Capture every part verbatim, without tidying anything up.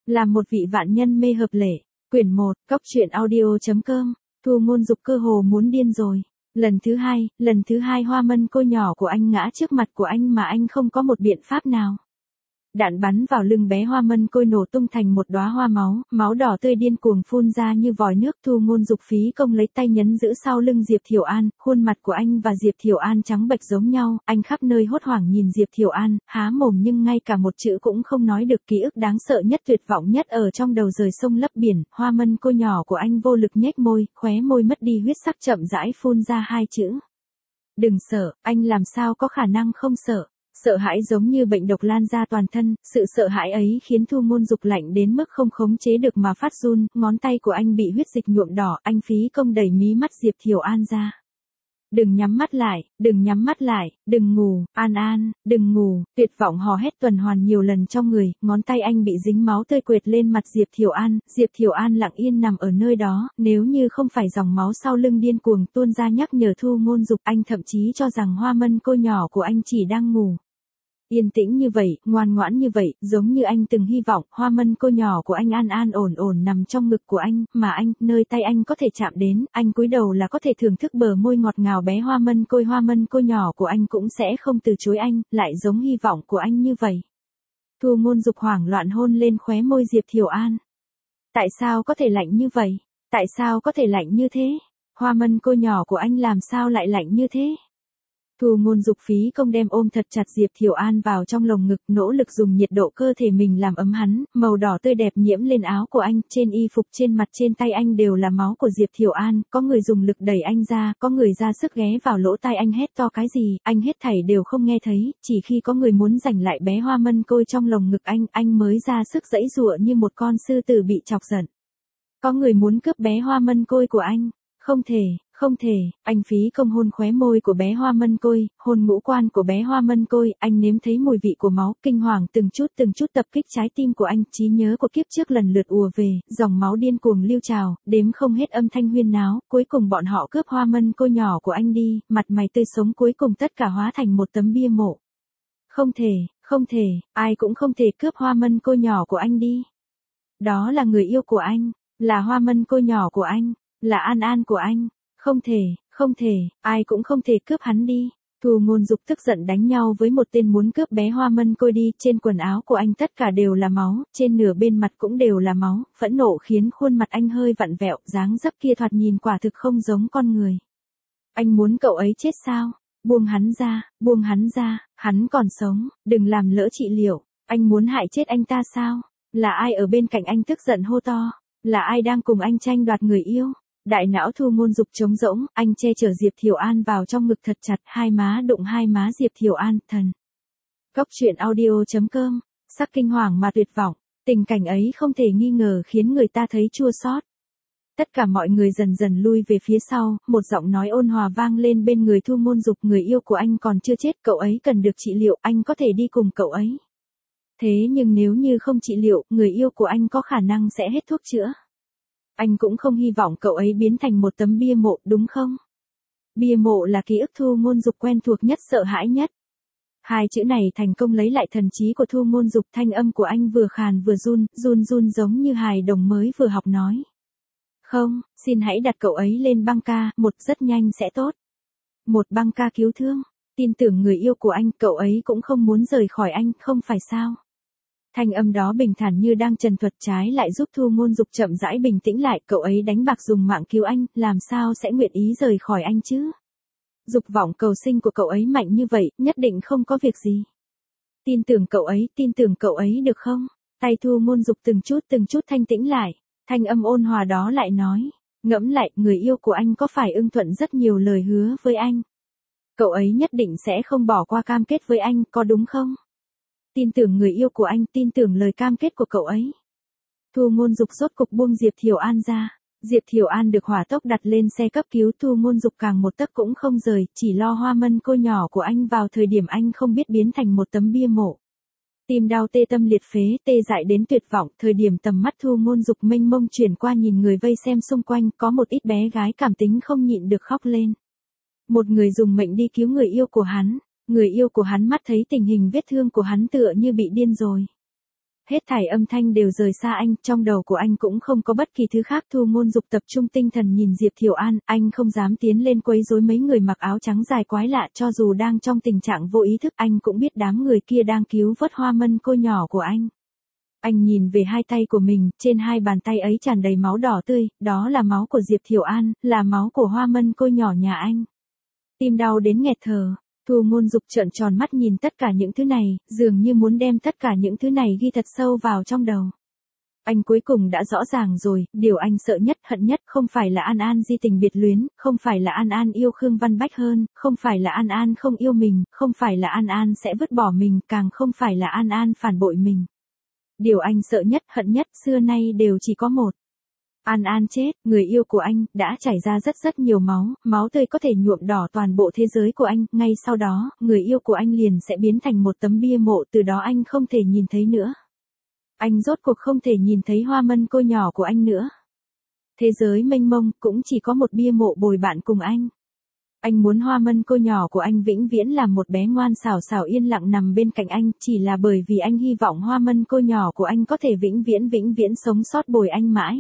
Làm một vị vạn nhân mê hợp lệ. Quyển một, Cóc truyện audio chấm com. Thu Ngôn Dục cơ hồ muốn điên rồi. Lần thứ hai, lần thứ hai Hoa Mân Cô nhỏ của anh ngã trước mặt của anh mà anh không có một biện pháp nào. Đạn bắn vào lưng bé Hoa Mân Côi nổ tung thành một đóa hoa máu, máu đỏ tươi điên cuồng phun ra như vòi nước. Thu Ngôn Dục phí công lấy tay nhấn giữ sau lưng Diệp Thiều An, khuôn mặt của anh và Diệp Thiều An trắng bệch giống nhau, anh khắp nơi hốt hoảng nhìn Diệp Thiều An, há mồm nhưng ngay cả một chữ cũng không nói được. Ký ức đáng sợ nhất, tuyệt vọng nhất ở trong đầu rời sông lấp biển. Hoa Mân Cô nhỏ của anh vô lực nhếch môi, khóe môi mất đi huyết sắc chậm rãi phun ra hai chữ. Đừng sợ. Anh làm sao có khả năng không sợ. Sợ hãi giống như bệnh độc lan ra toàn thân, sự sợ hãi ấy khiến Thu Ngôn Dục lạnh đến mức không khống chế được mà phát run, ngón tay của anh bị huyết dịch nhuộm đỏ, anh phí công đẩy mí mắt Diệp Thiều An ra. Đừng nhắm mắt lại, đừng nhắm mắt lại, đừng ngủ, An An, đừng ngủ, tuyệt vọng hò hét tuần hoàn nhiều lần trong người, ngón tay anh bị dính máu tươi quệt lên mặt Diệp Thiều An, Diệp Thiều An lặng yên nằm ở nơi đó, nếu như không phải dòng máu sau lưng điên cuồng tuôn ra nhắc nhở Thu Ngôn Dục, anh thậm chí cho rằng Hoa Mân Cô nhỏ của anh chỉ đang ngủ. Yên tĩnh như vậy, ngoan ngoãn như vậy, giống như anh từng hy vọng, Hoa Mân Cô nhỏ của anh an an ổn ổn nằm trong ngực của anh, mà anh, nơi tay anh có thể chạm đến, anh cúi đầu là có thể thưởng thức bờ môi ngọt ngào bé Hoa Mân Côi. Hoa Mân Cô nhỏ của anh cũng sẽ không từ chối anh, lại giống hy vọng của anh như vậy. Thu Ngôn Dục hoảng loạn hôn lên khóe môi Diệp Thiều An. Tại sao có thể lạnh như vậy? Tại sao có thể lạnh như thế? Hoa Mân Cô nhỏ của anh làm sao lại lạnh như thế? Thu Ngôn Dục phí công đem ôm thật chặt Diệp Thiều An vào trong lồng ngực, nỗ lực dùng nhiệt độ cơ thể mình làm ấm hắn, màu đỏ tươi đẹp nhiễm lên áo của anh, trên y phục, trên mặt, trên tay anh đều là máu của Diệp Thiều An, có người dùng lực đẩy anh ra, có người ra sức ghé vào lỗ tai anh hét to cái gì, anh hết thảy đều không nghe thấy, chỉ khi có người muốn giành lại bé Hoa Mân Côi trong lồng ngực anh, anh mới ra sức giãy giụa như một con sư tử bị chọc giận. Có người muốn cướp bé Hoa Mân Côi của anh, không thể. Không thể, anh phí công hôn khóe môi của bé Hoa Mân Côi, hôn ngũ quan của bé Hoa Mân Côi, anh nếm thấy mùi vị của máu, kinh hoàng từng chút từng chút tập kích trái tim của anh, trí nhớ của kiếp trước lần lượt ùa về, dòng máu điên cuồng lưu trào, đếm không hết âm thanh huyên náo, cuối cùng bọn họ cướp Hoa Mân Côi nhỏ của anh đi, mặt mày tươi sống cuối cùng tất cả hóa thành một tấm bia mộ. Không thể, không thể, ai cũng không thể cướp Hoa Mân Côi nhỏ của anh đi. Đó là người yêu của anh, là Hoa Mân Côi nhỏ của anh, là An An của anh. Không thể, không thể, ai cũng không thể cướp hắn đi. Thu Ngôn Dục tức giận đánh nhau với một tên muốn cướp bé Hoa Mân Côi đi, trên quần áo của anh tất cả đều là máu, trên nửa bên mặt cũng đều là máu, phẫn nộ khiến khuôn mặt anh hơi vặn vẹo, dáng dấp kia thoạt nhìn quả thực không giống con người. Anh muốn cậu ấy chết sao? Buông hắn ra, buông hắn ra, hắn còn sống, đừng làm lỡ trị liệu, anh muốn hại chết anh ta sao? Là ai ở bên cạnh anh tức giận hô to? Là ai đang cùng anh tranh đoạt người yêu? Đại não Thu Ngôn Dục trống rỗng, anh che chở Diệp Thiều An vào trong ngực thật chặt, hai má đụng hai má Diệp Thiều An, thần. Cóc truyện audio chấm com, sắc kinh hoàng mà tuyệt vọng, tình cảnh ấy không thể nghi ngờ khiến người ta thấy chua xót. Tất cả mọi người dần dần lui về phía sau, một giọng nói ôn hòa vang lên bên người Thu Ngôn Dục, người yêu của anh còn chưa chết, cậu ấy cần được trị liệu, anh có thể đi cùng cậu ấy. Thế nhưng nếu như không trị liệu, người yêu của anh có khả năng sẽ hết thuốc chữa. Anh cũng không hy vọng cậu ấy biến thành một tấm bia mộ, đúng không? Bia mộ là ký ức Thu Ngôn Dục quen thuộc nhất, sợ hãi nhất. Hai chữ này thành công lấy lại thần trí của Thu Ngôn Dục, thanh âm của anh vừa khàn vừa run, run run giống như hài đồng mới vừa học nói. Không, xin hãy đặt cậu ấy lên băng ca, một rất nhanh sẽ tốt. Một băng ca cứu thương, tin tưởng người yêu của anh, cậu ấy cũng không muốn rời khỏi anh, không phải sao? Thanh âm đó bình thản như đang trần thuật, trái lại giúp Thu Ngôn Dục chậm rãi bình tĩnh lại, cậu ấy đánh bạc dùng mạng cứu anh, làm sao sẽ nguyện ý rời khỏi anh chứ? Dục vọng cầu sinh của cậu ấy mạnh như vậy, nhất định không có việc gì. Tin tưởng cậu ấy, tin tưởng cậu ấy được không? Tay Thu Ngôn Dục từng chút từng chút thanh tĩnh lại, thanh âm ôn hòa đó lại nói, ngẫm lại, người yêu của anh có phải ưng thuận rất nhiều lời hứa với anh? Cậu ấy nhất định sẽ không bỏ qua cam kết với anh, có đúng không? Tin tưởng người yêu của anh, tin tưởng lời cam kết của cậu ấy. Thu Ngôn Dục rốt cục buông Diệp Thiều An ra. Diệp Thiều An được hỏa tốc đặt lên xe cấp cứu, Thu Ngôn Dục càng một tấc cũng không rời, chỉ lo Hoa Mân Cô nhỏ của anh vào thời điểm anh không biết biến thành một tấm bia mộ. Tim đau tê tâm liệt phế, tê dại đến tuyệt vọng, thời điểm tầm mắt Thu Ngôn Dục mênh mông chuyển qua nhìn người vây xem xung quanh, có một ít bé gái cảm tính không nhịn được khóc lên. Một người dùng mệnh đi cứu người yêu của hắn. Người yêu của hắn mắt thấy tình hình vết thương của hắn tựa như bị điên rồi. Hết thảy âm thanh đều rời xa anh, trong đầu của anh cũng không có bất kỳ thứ khác. Thu Ngôn Dục tập trung tinh thần nhìn Diệp Thiều An, anh không dám tiến lên quấy rối mấy người mặc áo trắng dài quái lạ, cho dù đang trong tình trạng vô ý thức, anh cũng biết đám người kia đang cứu vớt Hoa Mân Cô nhỏ của anh. Anh nhìn về hai tay của mình, trên hai bàn tay ấy tràn đầy máu đỏ tươi, đó là máu của Diệp Thiều An, là máu của Hoa Mân Cô nhỏ nhà anh. Tim đau đến nghẹt thở. Thu Ngôn Dục trợn tròn mắt nhìn tất cả những thứ này, dường như muốn đem tất cả những thứ này ghi thật sâu vào trong đầu. Anh cuối cùng đã rõ ràng rồi, điều anh sợ nhất, hận nhất không phải là An An di tình biệt luyến, không phải là An An yêu Khương Văn Bách hơn, không phải là An An không yêu mình, không phải là An An sẽ vứt bỏ mình, càng không phải là An An phản bội mình. Điều anh sợ nhất, hận nhất xưa nay đều chỉ có một. An An chết, người yêu của anh, đã chảy ra rất rất nhiều máu, máu tươi có thể nhuộm đỏ toàn bộ thế giới của anh, ngay sau đó, người yêu của anh liền sẽ biến thành một tấm bia mộ, từ đó anh không thể nhìn thấy nữa. Anh rốt cuộc không thể nhìn thấy Hoa Mân Cô nhỏ của anh nữa. Thế giới mênh mông, cũng chỉ có một bia mộ bồi bạn cùng anh. Anh muốn Hoa Mân Cô nhỏ của anh vĩnh viễn là một bé ngoan xảo xảo yên lặng nằm bên cạnh anh, chỉ là bởi vì anh hy vọng Hoa Mân Cô nhỏ của anh có thể vĩnh viễn vĩnh viễn sống sót bồi anh mãi.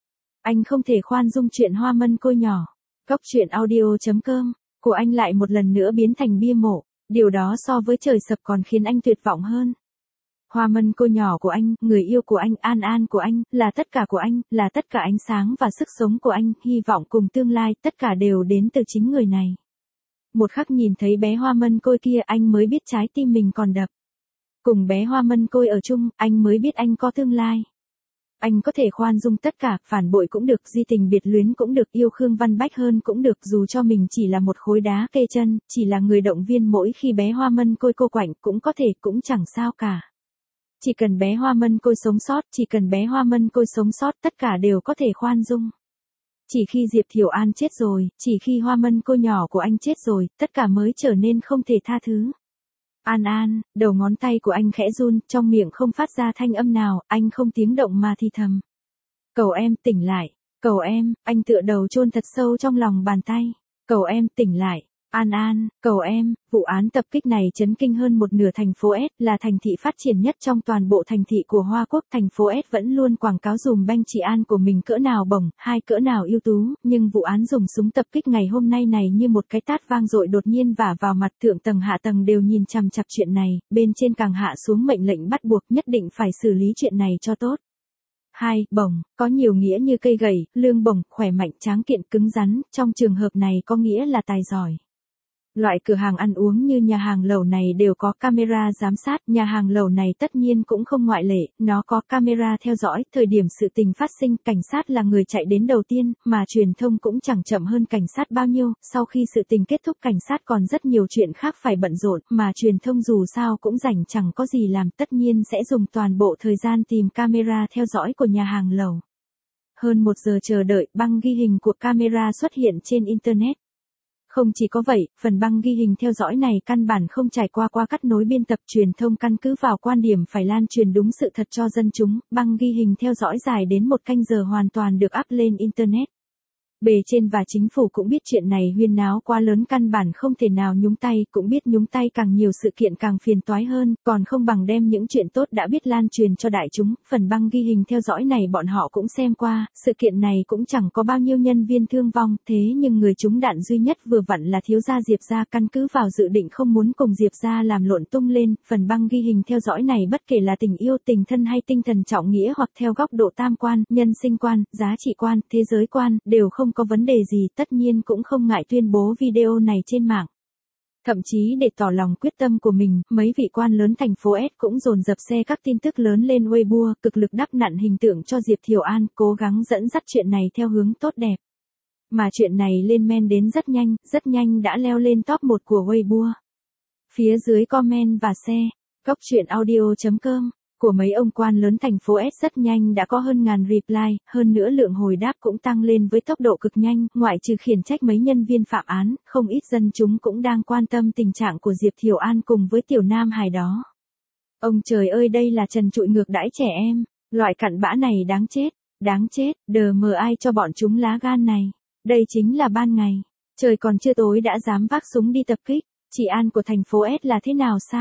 Anh không thể khoan dung chuyện Hoa Mân Cô nhỏ. Cốc truyện audio chấm com của anh lại một lần nữa biến thành bia mộ, điều đó so với trời sập còn khiến anh tuyệt vọng hơn. Hoa Mân Cô nhỏ của anh, người yêu của anh, An An của anh, là tất cả của anh, là tất cả ánh sáng và sức sống của anh, hy vọng cùng tương lai, tất cả đều đến từ chính người này. Một khắc nhìn thấy bé Hoa Mân Cô kia anh mới biết trái tim mình còn đập. Cùng bé Hoa Mân Cô ở chung, anh mới biết anh có tương lai. Anh có thể khoan dung tất cả, phản bội cũng được, di tình biệt luyến cũng được, yêu Khương Văn Bách hơn cũng được, dù cho mình chỉ là một khối đá kê chân, chỉ là người động viên mỗi khi bé Hoa Mân Cô cô quạnh, cũng có thể, cũng chẳng sao cả. Chỉ cần bé Hoa Mân Cô sống sót, chỉ cần bé Hoa Mân Cô sống sót, tất cả đều có thể khoan dung. Chỉ khi Diệp Thiều An chết rồi, chỉ khi Hoa Mân Cô nhỏ của anh chết rồi, tất cả mới trở nên không thể tha thứ. An An, đầu ngón tay của anh khẽ run, trong miệng không phát ra thanh âm nào, anh không tiếng động mà thì thầm. Cầu em tỉnh lại, cầu em, anh tựa đầu chôn thật sâu trong lòng bàn tay. Cầu em tỉnh lại, An An, cầu em. Vụ án tập kích này chấn kinh hơn một nửa thành phố S, là thành thị phát triển nhất trong toàn bộ thành thị của Hoa Quốc. Thành phố S vẫn luôn quảng cáo dùm banh chị An của mình cỡ nào bổng, hai cỡ nào ưu tú, nhưng vụ án dùng súng tập kích ngày hôm nay này như một cái tát vang dội đột nhiên vả vào mặt, thượng tầng hạ tầng đều nhìn chằm chằm chuyện này, bên trên càng hạ xuống mệnh lệnh bắt buộc nhất định phải xử lý chuyện này cho tốt. Hai, bổng, có nhiều nghĩa như cây gậy, lương bổng, khỏe mạnh, tráng kiện, cứng rắn, trong trường hợp này có nghĩa là tài giỏi. Loại cửa hàng ăn uống như nhà hàng lẩu này đều có camera giám sát, nhà hàng lẩu này tất nhiên cũng không ngoại lệ, nó có camera theo dõi, thời điểm sự tình phát sinh, cảnh sát là người chạy đến đầu tiên, mà truyền thông cũng chẳng chậm hơn cảnh sát bao nhiêu, sau khi sự tình kết thúc cảnh sát còn rất nhiều chuyện khác phải bận rộn, mà truyền thông dù sao cũng rảnh chẳng có gì làm, tất nhiên sẽ dùng toàn bộ thời gian tìm camera theo dõi của nhà hàng lẩu. Hơn một giờ chờ đợi, băng ghi hình của camera xuất hiện trên Internet. Không chỉ có vậy, phần băng ghi hình theo dõi này căn bản không trải qua qua cắt nối biên tập, truyền thông căn cứ vào quan điểm phải lan truyền đúng sự thật cho dân chúng, băng ghi hình theo dõi dài đến một canh giờ hoàn toàn được up lên Internet. Bề trên và chính phủ cũng biết chuyện này huyên náo quá lớn căn bản không thể nào nhúng tay, cũng biết nhúng tay càng nhiều sự kiện càng phiền toái hơn, còn không bằng đem những chuyện tốt đã biết lan truyền cho đại chúng. Phần băng ghi hình theo dõi này bọn họ cũng xem qua, sự kiện này cũng chẳng có bao nhiêu nhân viên thương vong, thế nhưng người trúng đạn duy nhất vừa vặn là thiếu gia Diệp gia, căn cứ vào dự định không muốn cùng Diệp gia làm lộn tung lên, phần băng ghi hình theo dõi này bất kể là tình yêu, tình thân hay tinh thần trọng nghĩa hoặc theo góc độ tam quan, nhân sinh quan, giá trị quan, thế giới quan, đều không có vấn đề gì, tất nhiên cũng không ngại tuyên bố video này trên mạng. Thậm chí để tỏ lòng quyết tâm của mình, mấy vị quan lớn thành phố S cũng dồn dập share các tin tức lớn lên Weibo, cực lực đắp nặn hình tượng cho Diệp Thiều An, cố gắng dẫn dắt chuyện này theo hướng tốt đẹp. Mà chuyện này lên men đến rất nhanh, rất nhanh đã leo lên top một của Weibo. Phía dưới comment và share, cốc truyện audio chấm com của mấy ông quan lớn thành phố S rất nhanh đã có hơn ngàn reply, hơn nữa lượng hồi đáp cũng tăng lên với tốc độ cực nhanh, ngoại trừ khiển trách mấy nhân viên phạm án, không ít dân chúng cũng đang quan tâm tình trạng của Diệp Thiều An cùng với tiểu nam hài đó. Ông trời ơi, đây là trần trụi ngược đãi trẻ em, loại cặn bã này đáng chết, đáng chết, đờ mờ ai cho bọn chúng lá gan này, đây chính là ban ngày, trời còn chưa tối đã dám vác súng đi tập kích, chị An của thành phố S là thế nào sao?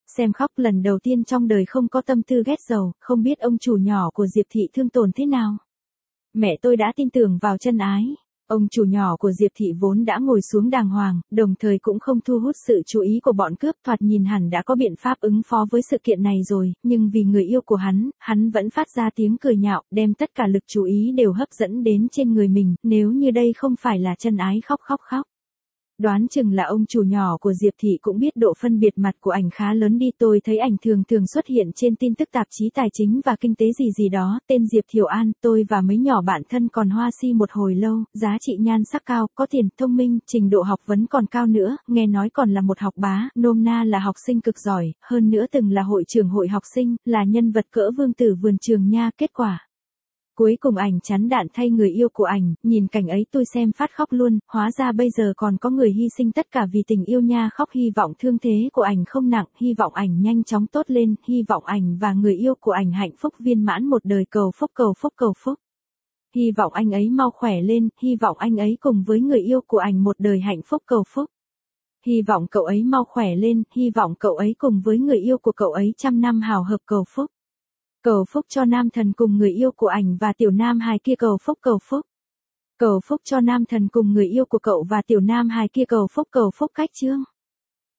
Xem khóc lần đầu tiên trong đời không có tâm tư ghét dầu, không biết ông chủ nhỏ của Diệp Thị thương tổn thế nào. Mẹ tôi đã tin tưởng vào chân ái. Ông chủ nhỏ của Diệp Thị vốn đã ngồi xuống đàng hoàng, đồng thời cũng không thu hút sự chú ý của bọn cướp, thoạt nhìn hẳn đã có biện pháp ứng phó với sự kiện này rồi, nhưng vì người yêu của hắn, hắn vẫn phát ra tiếng cười nhạo, đem tất cả lực chú ý đều hấp dẫn đến trên người mình, nếu như đây không phải là chân ái khóc khóc khóc. Đoán chừng là ông chủ nhỏ của Diệp Thị cũng biết độ phân biệt mặt của ảnh khá lớn đi, tôi thấy ảnh thường thường xuất hiện trên tin tức tạp chí tài chính và kinh tế gì gì đó, tên Diệp Thiều An, tôi và mấy nhỏ bạn thân còn hoa si một hồi lâu, giá trị nhan sắc cao, có tiền, thông minh, trình độ học vấn còn cao nữa, nghe nói còn là một học bá, nôm na là học sinh cực giỏi, hơn nữa từng là hội trưởng hội học sinh, là nhân vật cỡ vương tử vườn trường nha, kết quả. Cuối cùng ảnh chắn đạn thay người yêu của ảnh, nhìn cảnh ấy tôi xem phát khóc luôn, hóa ra bây giờ còn có người hy sinh tất cả vì tình yêu nha, khóc hy vọng thương thế của ảnh không nặng, hy vọng ảnh nhanh chóng tốt lên, hy vọng ảnh và người yêu của ảnh hạnh phúc viên mãn một đời, cầu phúc cầu phúc cầu phúc. Hy vọng anh ấy mau khỏe lên, hy vọng anh ấy cùng với người yêu của ảnh một đời hạnh phúc cầu phúc. Hy vọng cậu ấy mau khỏe lên, hy vọng cậu ấy cùng với người yêu của cậu ấy trăm năm hào hợp cầu phúc. Cầu phúc cho nam thần cùng người yêu của ảnh và tiểu nam hài kia cầu phúc cầu phúc. Cầu phúc cho nam thần cùng người yêu của cậu và tiểu nam hài kia cầu phúc cầu phúc cách chương.